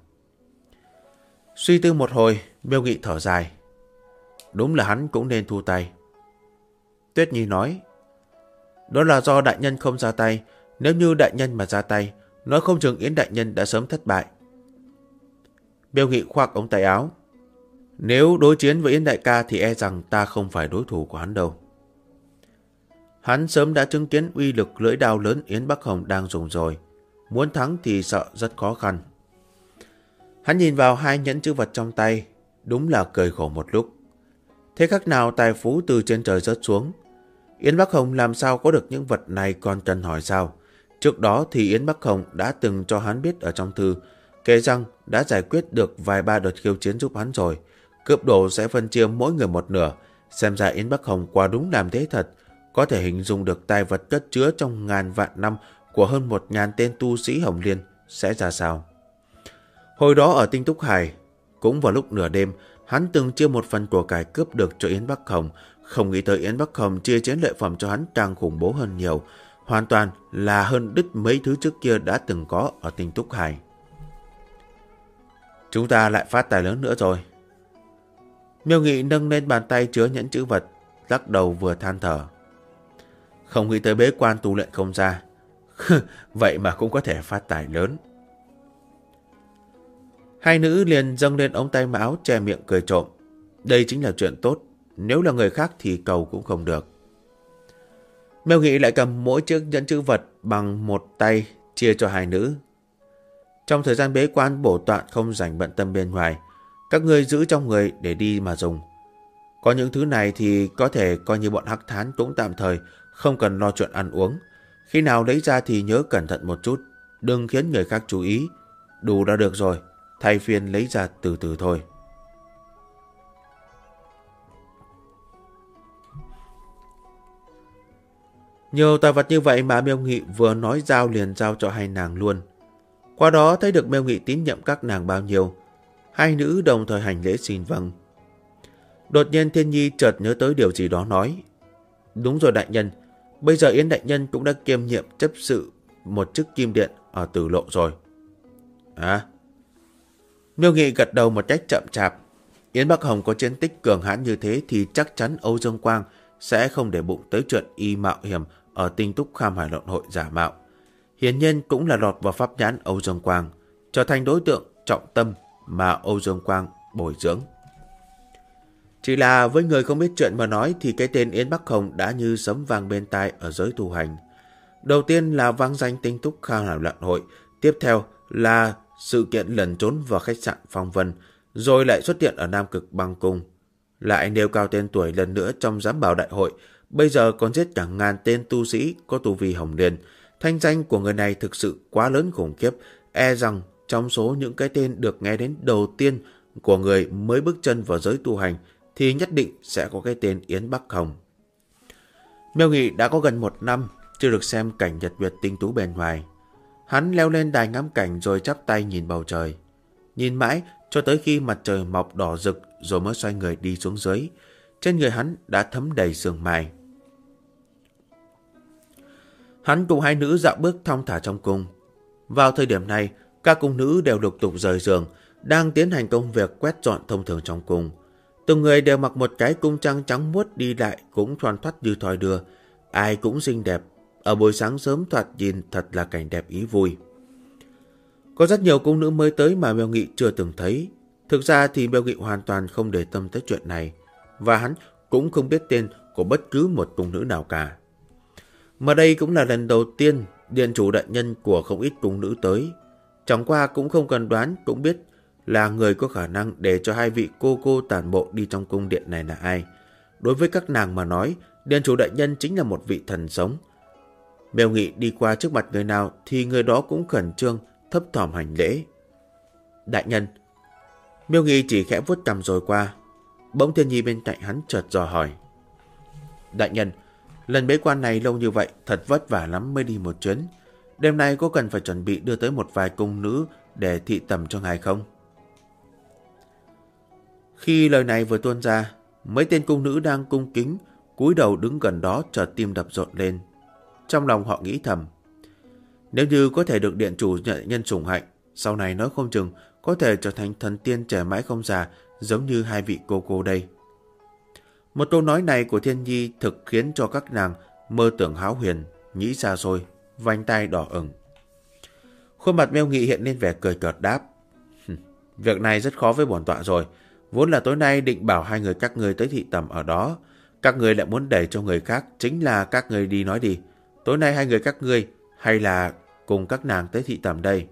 [SPEAKER 1] Suy tư một hồi, Miêu Nghị thở dài. Đúng là hắn cũng nên thu tay. Tuyết Nhi nói, đó là do đại nhân không ra tay. Nếu như đại nhân mà ra tay, nói không chừng Yến đại nhân đã sớm thất bại. Miêu Nghị khoác ống tay áo. Nếu đối chiến với Yến đại ca thì e rằng ta không phải đối thủ của hắn đâu. Hắn sớm đã chứng kiến uy lực lưỡi đao lớn Yến Bắc Hồng đang dùng rồi. Muốn thắng thì sợ rất khó khăn. Hắn nhìn vào 2 nhẫn chữ vật trong tay, đúng là cười khổ một lúc. Thế khác nào tài phú từ trên trời rớt xuống. Yến Bắc Hồng làm sao có được những vật này còn cần hỏi sao. Trước đó thì Yến Bắc Hồng đã từng cho hắn biết ở trong thư, kể rằng đã giải quyết được vài 3 đợt khiêu chiến giúp hắn rồi. Cướp đồ sẽ phân chia mỗi người 1/2. Xem ra Yến Bắc Hồng quả đúng làm thế thật, có thể hình dung được tài vật cất chứa trong ngàn vạn năm của hơn 1.000 tên tu sĩ Hồng Liên sẽ ra sao. Hồi đó ở Tinh Túc Hải, cũng vào lúc nửa đêm, hắn từng chia một phần của cải cướp được cho Yến Bắc Hồng. Không nghĩ tới Yến Bắc Hồng chia chiến lợi phẩm cho hắn càng khủng bố hơn nhiều, hoàn toàn là hơn đứt mấy thứ trước kia đã từng có ở Tinh Túc Hải. Chúng ta lại phát tài lớn nữa rồi. Miêu Nghị nâng lên bàn tay chứa nhẫn chữ vật, lắc đầu vừa than thở. Không nghĩ tới bế quan tu luyện không ra. Vậy mà cũng có thể phát tài lớn. Hai nữ liền dâng lên ống tay áo che miệng cười trộm. Đây chính là chuyện tốt, nếu là người khác thì cầu cũng không được. Miêu Nghị lại cầm mỗi chiếc nhẫn chữ vật bằng một tay chia cho hai nữ. Trong thời gian bế quan bổ tọa không rảnh bận tâm bên ngoài, các ngươi giữ trong người để đi mà dùng. Có những thứ này thì có thể coi như bọn hắc thán cũng tạm thời, không cần lo chuyện ăn uống. Khi nào lấy ra thì nhớ cẩn thận một chút, đừng khiến người khác chú ý. Đủ đã được rồi, thay phiên lấy ra từ từ thôi. Nhiều tài vật như vậy mà Miêu Nghị vừa nói giao liền giao cho hai nàng luôn. Qua đó thấy được Miêu Nghị tín nhiệm các nàng bao nhiêu. Hai nữ đồng thời hành lễ xin vâng. Đột nhiên Thiên Nhi chợt nhớ tới điều gì đó nói. Đúng rồi đại nhân, bây giờ Yến đại nhân cũng đã kiêm nhiệm chấp sự một chức kim điện ở Tử Lộ rồi. À? Miêu Nghị gật đầu một cách chậm chạp. Yến Bắc Hồng có chiến tích cường hãn như thế thì chắc chắn Âu Dương Quang sẽ không để bụng tới chuyện y mạo hiểm ở Tinh Túc Kham Hải Luận Hội giả mạo. Hiển nhiên cũng là lọt vào pháp nhãn Âu Dương Quang, trở thành đối tượng trọng tâm mà Âu Dương Quang bồi dưỡng. Chỉ là với người không biết chuyện mà nói thì cái tên Yến Bắc Hồng đã như sấm vang bên tai ở giới tu hành. Đầu tiên là vang danh Tinh Túc Kham Hải Luận Hội, tiếp theo là sự kiện lẩn trốn vào khách sạn Phong Vân, rồi lại xuất hiện ở Nam Cực Băng Cung. Lại nêu cao tên tuổi lần nữa trong giám bảo đại hội, bây giờ còn giết cả ngàn tên tu sĩ có tu vi Hồng Liên. Thanh danh của người này thực sự quá lớn khủng khiếp, e rằng trong số những cái tên được nghe đến đầu tiên của người mới bước chân vào giới tu hành thì nhất định sẽ có cái tên Yến Bắc Hồng. Miêu Nghị đã có gần 1 năm chưa được xem cảnh nhật nguyệt tinh tú bên ngoài. Hắn leo lên đài ngắm cảnh rồi chắp tay nhìn bầu trời. Nhìn mãi cho tới khi mặt trời mọc đỏ rực rồi mới xoay người đi xuống dưới. Trên người hắn đã thấm đầy sương mai. Hắn cùng hai nữ dạo bước thong thả trong cung. Vào thời điểm này, các cung nữ đều lục tục rời giường, đang tiến hành công việc quét dọn thông thường trong cung. Từng người đều mặc một cái cung trang trắng muốt, đi lại cũng thoăn thoắt như thoi đưa. Ai cũng xinh đẹp. Ở buổi sáng sớm thoạt nhìn thật là cảnh đẹp ý vui. Có rất nhiều cung nữ mới tới mà Miêu Nghị chưa từng thấy. Thực ra thì Miêu Nghị hoàn toàn không để tâm tới chuyện này, và hắn cũng không biết tên của bất cứ một cung nữ nào cả. Mà đây cũng là lần đầu tiên điện chủ đại nhân của không ít cung nữ tới. Chẳng qua cũng không cần đoán cũng biết là người có khả năng để cho hai vị cô tản bộ đi trong cung điện này là ai. Đối với các nàng mà nói, điện chủ đại nhân chính là một vị thần sống. Miêu Nghị đi qua trước mặt người nào thì người đó cũng khẩn trương thấp thỏm hành lễ. Đại nhân. Miêu Nghị chỉ khẽ vuốt cằm rồi qua. Bỗng Thiên Nhi bên cạnh hắn chợt dò hỏi. Đại nhân, lần bế quan này lâu như vậy thật vất vả lắm mới đi một chuyến. Đêm nay có cần phải chuẩn bị đưa tới một vài cung nữ để thị tẩm cho ngài không? Khi lời này vừa tuôn ra, mấy tên cung nữ đang cung kính cúi đầu đứng gần đó chợt tim đập rộn lên. Trong lòng họ nghĩ thầm, nếu như có thể được điện chủ nhân sủng hạnh, sau này nói không chừng có thể trở thành thần tiên trẻ mãi không già, giống như hai vị cô đây. Một câu nói này của Thiên Nhi thực khiến cho các nàng mơ tưởng hão huyền, nghĩ xa xôi, vành tai đỏ ửng. Khuôn mặt Miêu Nghị hiện lên vẻ cười cợt đáp. Việc này rất khó với bổn tọa rồi. Vốn là tối nay định bảo hai người các ngươi tới thị tẩm ở đó. Các ngươi lại muốn để cho người khác, chính là các ngươi đi nói đi. Tối nay hai người các ngươi hay là cùng các nàng tới thị tẩm đây?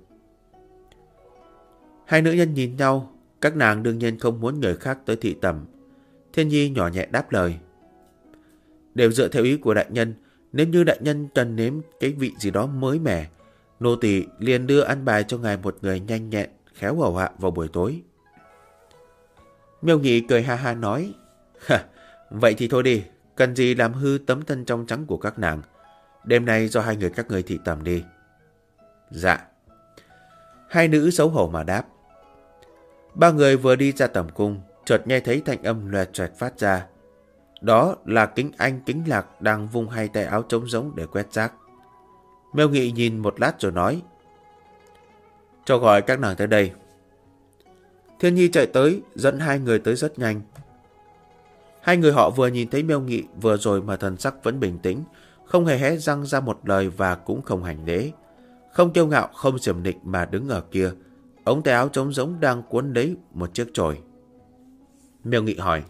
[SPEAKER 1] Hai nữ nhân nhìn nhau, các nàng đương nhiên không muốn người khác tới thị tẩm. Thiên Nhi nhỏ nhẹ đáp lời. Đều dựa theo ý của đại nhân, nếu như đại nhân cần nếm cái vị gì đó mới mẻ, nô tỳ liền đưa ăn bài cho ngài một người nhanh nhẹn, khéo hầu hạ vào buổi tối. Miêu Nghị cười ha ha nói. Vậy thì thôi đi, cần gì làm hư tấm thân trong trắng của các nàng. Đêm nay do hai người các ngươi thị tẩm đi. Dạ. Hai nữ xấu hổ mà đáp. Ba người vừa đi ra tẩm cung, chợt nghe thấy thanh âm loẹt xoẹt phát ra. Đó là Kính Anh Kính Lạc đang vung hai tay áo trống rỗng để quét rác. Miêu Nghị nhìn một lát rồi nói. Cho gọi các nàng tới đây. Thiên Nhi chạy tới, dẫn hai người tới rất nhanh. Hai người họ vừa nhìn thấy Miêu Nghị vừa rồi mà thần sắc vẫn bình tĩnh, không hề hé răng ra một lời và cũng không hành lễ. Không kiêu ngạo, không xiểm nịnh mà đứng ở kia. Ống tay áo trống rỗng đang cuốn lấy một chiếc chổi. Miêu Nghị hỏi.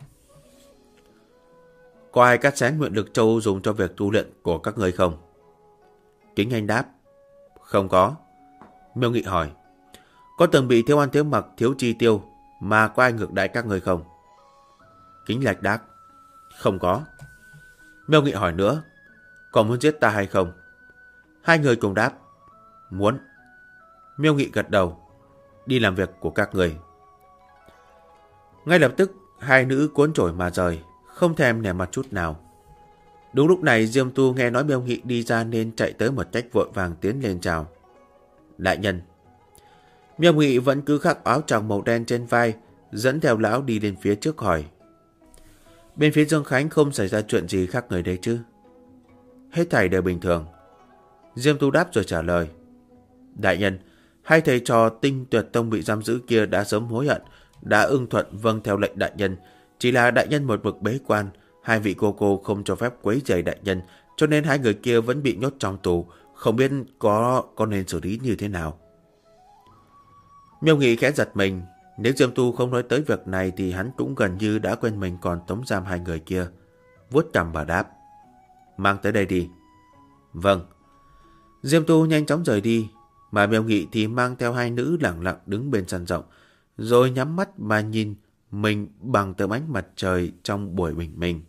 [SPEAKER 1] Có ai cắt xén nguyện lực châu dùng cho việc tu luyện của các ngươi không? Kính Anh đáp. Không có. Miêu Nghị hỏi. Có từng bị thiếu ăn thiếu mặc, thiếu chi tiêu mà có ai ngược đãi các ngươi không? Kính Lạc đáp. Không có. Miêu Nghị hỏi nữa. Còn muốn giết ta hay không? Hai người cùng đáp. Muốn. Miêu Nghị gật đầu. Đi làm việc của các người. Ngay lập tức hai nữ cuốn chổi mà rời, không thèm nể mặt chút nào. Đúng lúc này Diêm Tu nghe nói Miêu Nghị đi ra nên chạy tới một cách vội vàng tiến lên chào. Đại nhân. Miêu Nghị vẫn cứ khắc áo choàng màu đen trên vai, dẫn theo lão đi lên phía trước hỏi. Bên phía Dương Khánh không xảy ra chuyện gì khác người đấy chứ? Hết thảy đều bình thường. Diêm Tu đáp rồi trả lời. Đại nhân, hai thầy trò Tinh Tuyệt Tông bị giam giữ kia đã sớm hối hận, đã ưng thuận vâng theo lệnh đại nhân. Chỉ là đại nhân một mực bế quan, hai vị cô không cho phép quấy rầy đại nhân, cho nên hai người kia vẫn bị nhốt trong tù, không biết có nên xử lý như thế nào. Miêu Nghị khẽ giật mình, nếu Diêm Tu không nói tới việc này thì hắn cũng gần như đã quên mình còn tống giam hai người kia. Vuốt cằm và đáp. Mang tới đây đi. Vâng. Diêm Tu nhanh chóng rời đi, mà Miêu Nghị thì mang theo hai nữ lặng lặng đứng bên sân rộng, rồi nhắm mắt mà nhìn mình bằng tấm ánh mặt trời trong buổi bình minh.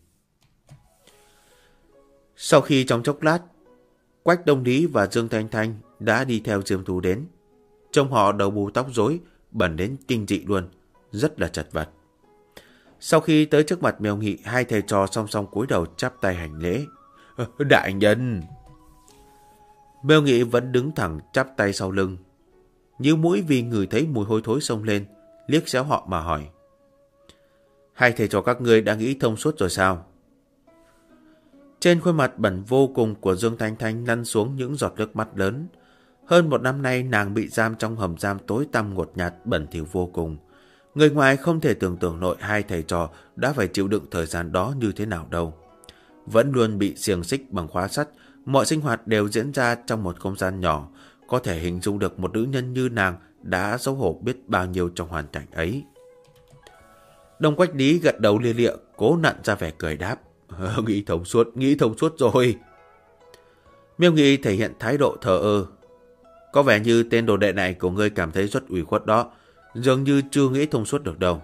[SPEAKER 1] Sau khi trong chốc lát, Quách Đông Lý và Dương Thanh Thanh đã đi theo Diêm Tu đến. Trông họ đầu bù tóc rối, bẩn đến kinh dị luôn, rất là chật vật. Sau khi tới trước mặt Miêu Nghị, hai thầy trò song song cúi đầu chắp tay hành lễ. Đại nhân! Miêu Nghị vẫn đứng thẳng chắp tay sau lưng, nhíu mũi vì ngửi thấy mùi hôi thối xông lên, liếc xéo họ mà hỏi. Hai thầy trò các ngươi đã nghĩ thông suốt rồi sao? Trên khuôn mặt bẩn vô cùng của Dương Thanh Thanh lăn xuống những giọt nước mắt lớn. Hơn một năm nay nàng bị giam trong hầm giam tối tăm ngột ngạt bẩn thỉu vô cùng. Người ngoài không thể tưởng tượng nổi hai thầy trò đã phải chịu đựng thời gian đó như thế nào đâu. Vẫn luôn bị xiềng xích bằng khóa sắt, mọi sinh hoạt đều diễn ra trong một không gian nhỏ. Có thể hình dung được một nữ nhân như nàng đã xấu hổ biết bao nhiêu trong hoàn cảnh ấy. Đông Quách Lý gật đầu lia lịa, cố nặn ra vẻ cười đáp. Nghĩ thông suốt rồi. Miêu Nghị thể hiện thái độ thờ ơ. Có vẻ như tên đồ đệ này của ngươi cảm thấy rất ủy khuất đó, dường như chưa nghĩ thông suốt được đâu.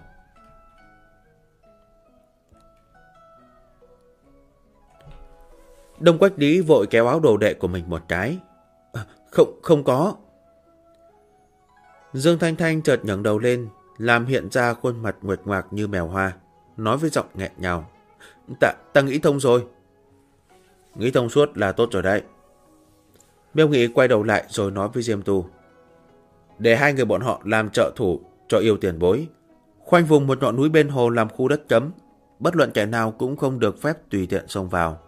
[SPEAKER 1] Đông Quách Lý vội kéo áo đồ đệ của mình một cái. Không có. Dương Thanh Thanh chợt ngẩng đầu lên, làm hiện ra khuôn mặt nguệch ngoạc như mèo hoa, nói với giọng nghẹn ngào. Ta nghĩ thông rồi. Nghĩ thông suốt là tốt rồi đấy. Miêu Nghị quay đầu lại rồi nói với Diêm Tu. Để hai người bọn họ làm trợ thủ cho yêu tiền bối. Khoanh vùng một ngọn núi bên hồ làm khu đất cấm. Bất luận kẻ nào cũng không được phép tùy tiện xông vào.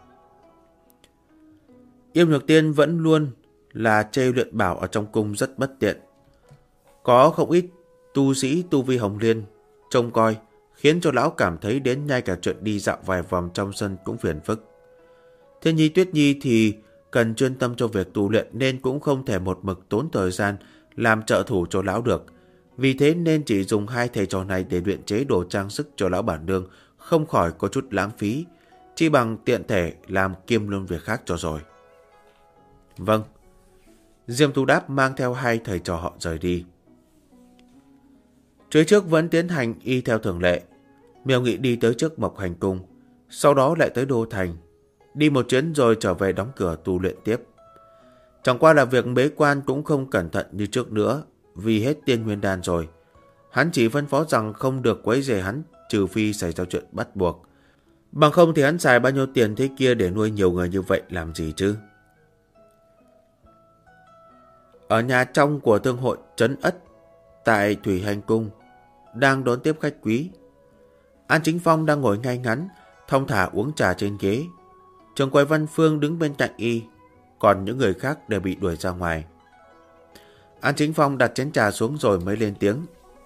[SPEAKER 1] Yêu Nhược Tiên vẫn luôn là chê luyện bảo ở trong cung rất bất tiện. Có không ít tu sĩ tu vi hồng liên trông coi, khiến cho lão cảm thấy đến ngay cả chuyện đi dạo vài vòng trong sân cũng phiền phức. Thiên Nhi Tuyết Nhi thì cần chuyên tâm cho việc tu luyện nên cũng không thể một mực tốn thời gian làm trợ thủ cho lão được. Vì thế nên chỉ dùng hai thầy trò này để luyện chế đồ trang sức cho lão bản nương, không khỏi có chút lãng phí, chỉ bằng tiện thể làm kiêm luôn việc khác cho rồi. Vâng. Diêm Tu đáp mang theo hai thầy trò họ rời đi. Trước trước vẫn tiến hành y theo thường lệ. Miêu Nghị đi tới trước Mộc Hành Cung, sau đó lại tới Đô Thành, đi một chuyến rồi trở về đóng cửa tu luyện tiếp. Chẳng qua là việc bế quan cũng không cẩn thận như trước nữa, vì hết tiên nguyên đan rồi. Hắn chỉ phân phó rằng không được quấy rầy hắn trừ phi xảy ra chuyện bắt buộc. Bằng không thì hắn xài bao nhiêu tiền thế kia để nuôi nhiều người như vậy làm gì chứ? Ở nhà trong của thương hội Trấn Ất tại Thủy Hành Cung đang đón tiếp khách quý. An Chính Phong đang ngồi ngay ngắn, thong thả uống trà trên ghế. Trường quầy Văn Phương đứng bên cạnh y, còn những người khác đều bị đuổi ra ngoài. An Chính Phong đặt chén trà xuống rồi mới lên tiếng.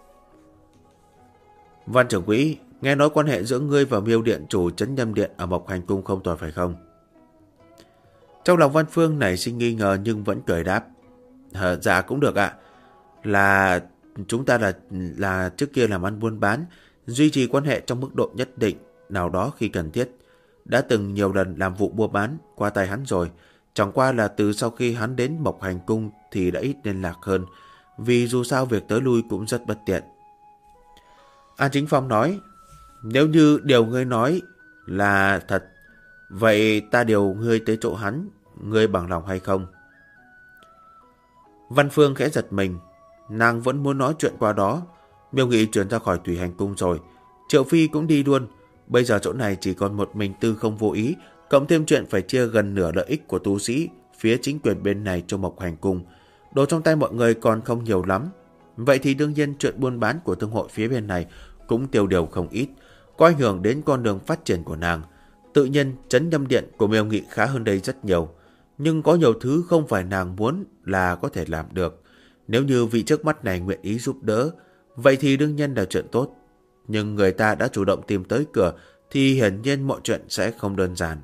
[SPEAKER 1] Văn trưởng quỹ, nghe nói quan hệ giữa ngươi và Miêu Điện chủ Trấn Nhâm Điện ở Mộc Hành Cung không tồi phải không? Trong lòng Văn Phương nảy sinh nghi ngờ nhưng vẫn cười đáp. Dạ cũng được ạ. Là chúng ta là trước kia làm ăn buôn bán, duy trì quan hệ trong mức độ nhất định nào đó khi cần thiết. Đã từng nhiều lần làm vụ buôn bán qua tay hắn rồi. Chẳng qua là từ sau khi hắn đến Mộc Hành Cung thì đã ít liên lạc hơn, vì dù sao việc tới lui cũng rất bất tiện. An Chính Phong nói, nếu như điều ngươi nói là thật, vậy ta điều ngươi tới chỗ hắn, ngươi bằng lòng hay không? Văn Phương khẽ giật mình, nàng vẫn muốn nói chuyện qua đó. Miêu Nghị chuyển ra khỏi Thủy Hành Cung rồi, Triệu Phi cũng đi luôn. Bây giờ chỗ này chỉ còn một mình Tư Không vô ý, cộng thêm chuyện phải chia gần nửa lợi ích của tu sĩ phía chính quyền bên này cho Mộc Hành Cung. Đồ trong tay mọi người còn không nhiều lắm. Vậy thì đương nhiên chuyện buôn bán của thương hội phía bên này cũng tiêu điều không ít, có ảnh hưởng đến con đường phát triển của nàng. Tự nhiên Trấn Nhâm Điện của Miêu Nghị khá hơn đây rất nhiều, nhưng có nhiều thứ không phải nàng muốn là có thể làm được. Nếu như vị trước mắt này nguyện ý giúp đỡ, vậy thì đương nhiên là chuyện tốt. Nhưng người ta đã chủ động tìm tới cửa thì hiển nhiên mọi chuyện sẽ không đơn giản.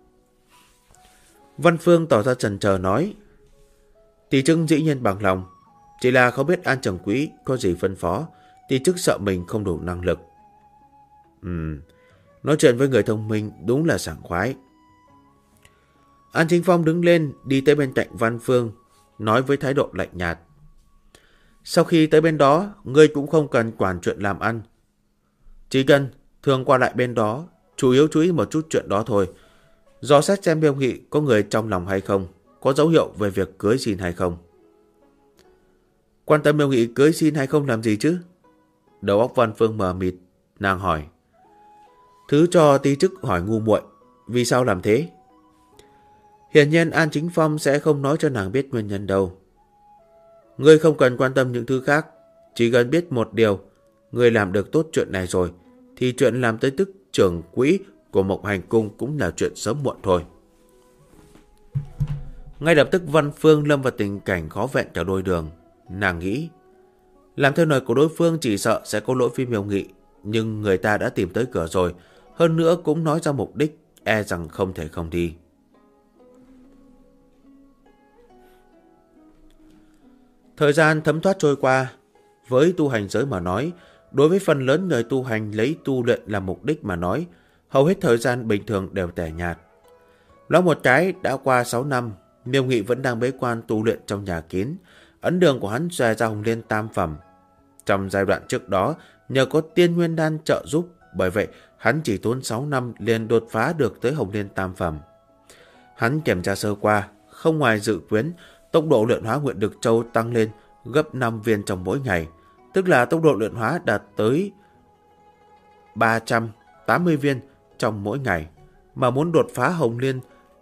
[SPEAKER 1] Văn Phương tỏ ra chần chờ nói, Tỷ Trưng dĩ nhiên bằng lòng, chỉ là không biết An trưởng quỹ có gì phân phó, Tỷ Trưng sợ mình không đủ năng lực. Nói chuyện với người thông minh đúng là sảng khoái. An Chính Phong đứng lên đi tới bên cạnh Văn Phương, nói với thái độ lạnh nhạt. Sau khi tới bên đó, ngươi cũng không cần quản chuyện làm ăn. Chỉ cần thường qua lại bên đó, chủ yếu chú ý một chút chuyện đó thôi. Dò xét xem Miêu Nghị có người trong lòng hay không, có dấu hiệu về việc cưới xin hay không. Quan tâm Miêu Nghị cưới xin hay không làm gì chứ? Đầu óc Văn Phương mờ mịt, nàng hỏi. Thứ cho tí chức hỏi ngu muội, vì sao làm thế? Hiển nhiên An Chính Phong sẽ không nói cho nàng biết nguyên nhân đâu. Ngươi không cần quan tâm những thứ khác, chỉ cần biết một điều, ngươi làm được tốt chuyện này rồi, thì chuyện làm tới tức trưởng quỹ của Mộc Hành Cung cũng là chuyện sớm muộn thôi. Ngay lập tức Văn Phương lâm vào tình cảnh khó vẹn cả đôi đường. Nàng nghĩ, làm theo lời của đối phương chỉ sợ sẽ có lỗi với Miêu Nghị, nhưng người ta đã tìm tới cửa rồi, hơn nữa cũng nói ra mục đích, e rằng không thể không đi. Thời gian thấm thoát trôi qua, với tu hành giới mà nói, đối với phần lớn người tu hành lấy tu luyện làm mục đích mà nói, hầu hết thời gian bình thường đều tẻ nhạt. Loáng một cái đã qua 6 năm, Miêu Nghị vẫn đang bế quan tu luyện trong nhà kín, ấn đường của hắn xòe ra hồng liên tam phẩm. Trong giai đoạn trước đó, nhờ có tiên nguyên đan trợ giúp, bởi vậy hắn chỉ tốn 6 năm liền đột phá được tới hồng liên tam phẩm. Hắn kiểm tra sơ qua, không ngoài dự quyến, tốc độ luyện hóa Nguyện Đực Châu tăng lên gấp 5 viên trong mỗi ngày, tức là tốc độ luyện hóa đạt tới 380 viên trong mỗi ngày. Mà muốn đột phá hồng liên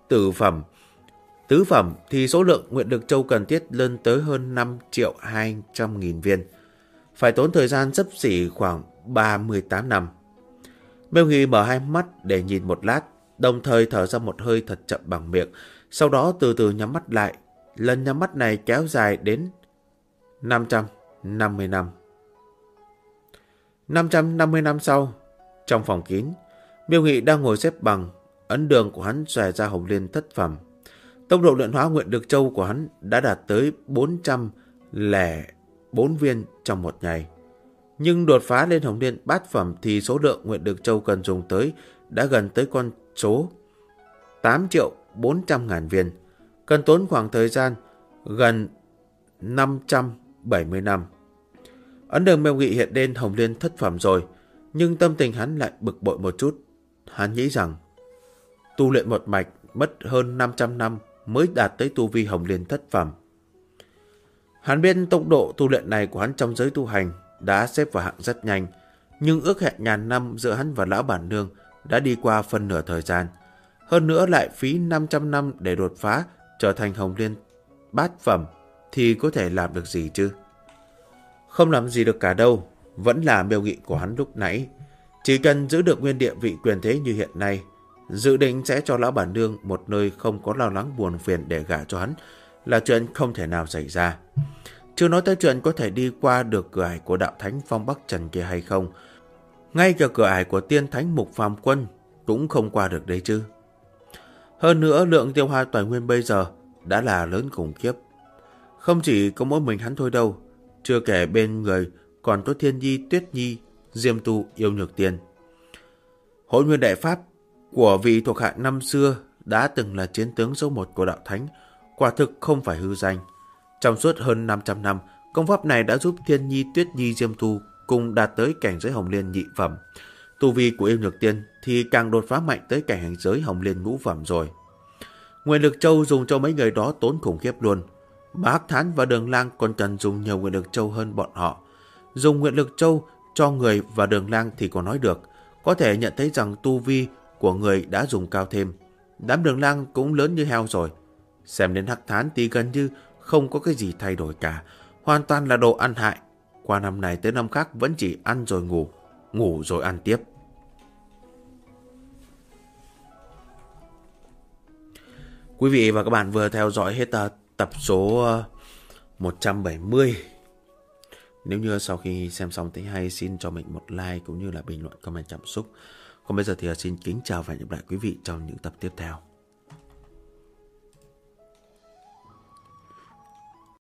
[SPEAKER 1] tứ phẩm thì số lượng Nguyện Đực Châu cần thiết lên tới hơn 5.200.000 viên. Phải tốn thời gian xấp xỉ khoảng 38 năm. Miêu Nghị mở hai mắt để nhìn một lát, đồng thời thở ra một hơi thật chậm bằng miệng, sau đó từ từ nhắm mắt lại. Lần nhắm mắt này kéo dài đến 550 năm. 550 năm sau, trong phòng kín, Miêu Nghị đang ngồi xếp bằng, ấn đường của hắn xòe ra hồng liên thất phẩm. Tốc độ luyện hóa Nguyện Đực Châu của hắn đã đạt tới 404 viên trong một ngày. Nhưng đột phá lên hồng liên bát phẩm thì số lượng Nguyện Đực Châu cần dùng tới đã gần tới con số 8.400.000 viên. Cần tốn khoảng thời gian gần 570 năm. Ấn đường Miêu Nghị hiện lên hồng liên thất phẩm rồi, nhưng tâm tình hắn lại bực bội một chút. Hắn nghĩ rằng tu luyện một mạch mất hơn 500 năm mới đạt tới tu vi hồng liên thất phẩm. Hắn biết tốc độ tu luyện này của hắn trong giới tu hành đã xếp vào hạng rất nhanh, nhưng ước hẹn ngàn năm giữa hắn và lão bản nương đã đi qua phân nửa thời gian. Hơn nữa lại phí 500 năm để đột phá trở thành hồng liên bát phẩm thì có thể làm được gì chứ? Không làm gì được cả đâu, vẫn là Miêu Nghị của hắn lúc nãy. Chỉ cần giữ được nguyên địa vị quyền thế như hiện nay, dự định sẽ cho lão bản nương một nơi không có lo lắng buồn phiền để gả cho hắn là chuyện không thể nào xảy ra. Chưa nói tới chuyện có thể đi qua được cửa ải của đạo thánh Phong Bắc Trần kia hay không. Ngay cả cửa ải của tiên thánh Mục Phàm Quân cũng không qua được đấy chứ. Hơn nữa lượng tiêu hao tài nguyên bây giờ đã là lớn khủng khiếp. Không chỉ có mỗi mình hắn thôi đâu, chưa kể bên người còn có Thiên Nhi, Tuyết Nhi, Diêm Tu, Yêu Nhược Tiên. Hội nguyên đại pháp của vị thuộc hạ năm xưa đã từng là chiến tướng số 1 của đạo thánh, quả thực không phải hư danh. Trong suốt hơn 500 năm, công pháp này đã giúp Thiên Nhi, Tuyết Nhi, Diêm Tu cùng đạt tới cảnh giới hồng liên nhị phẩm. Tu vi của Yêu Nhược Tiên thì càng đột phá mạnh tới cảnh giới hồng liên ngũ phẩm rồi. Nguyện Lực Châu dùng cho mấy người đó tốn khủng khiếp luôn. Mà Hắc Thán và Đường Lang còn cần dùng nhiều Nguyện Lực Châu hơn bọn họ. Dùng Nguyện Lực Châu cho người và Đường Lang thì có nói được, có thể nhận thấy rằng tu vi của người đã dùng cao thêm. Đám Đường Lang cũng lớn như heo rồi. Xem đến Hắc Thán thì gần như không có cái gì thay đổi cả, hoàn toàn là đồ ăn hại. Qua năm này tới năm khác vẫn chỉ ăn rồi ngủ, ngủ rồi ăn tiếp. Quý vị và các bạn vừa theo dõi hết tập số 170. Nếu như sau khi xem xong thấy hay, xin cho mình một like cũng như là bình luận comment cảm xúc. Còn bây giờ thì xin kính chào và hẹn gặp lại quý vị trong những tập tiếp theo.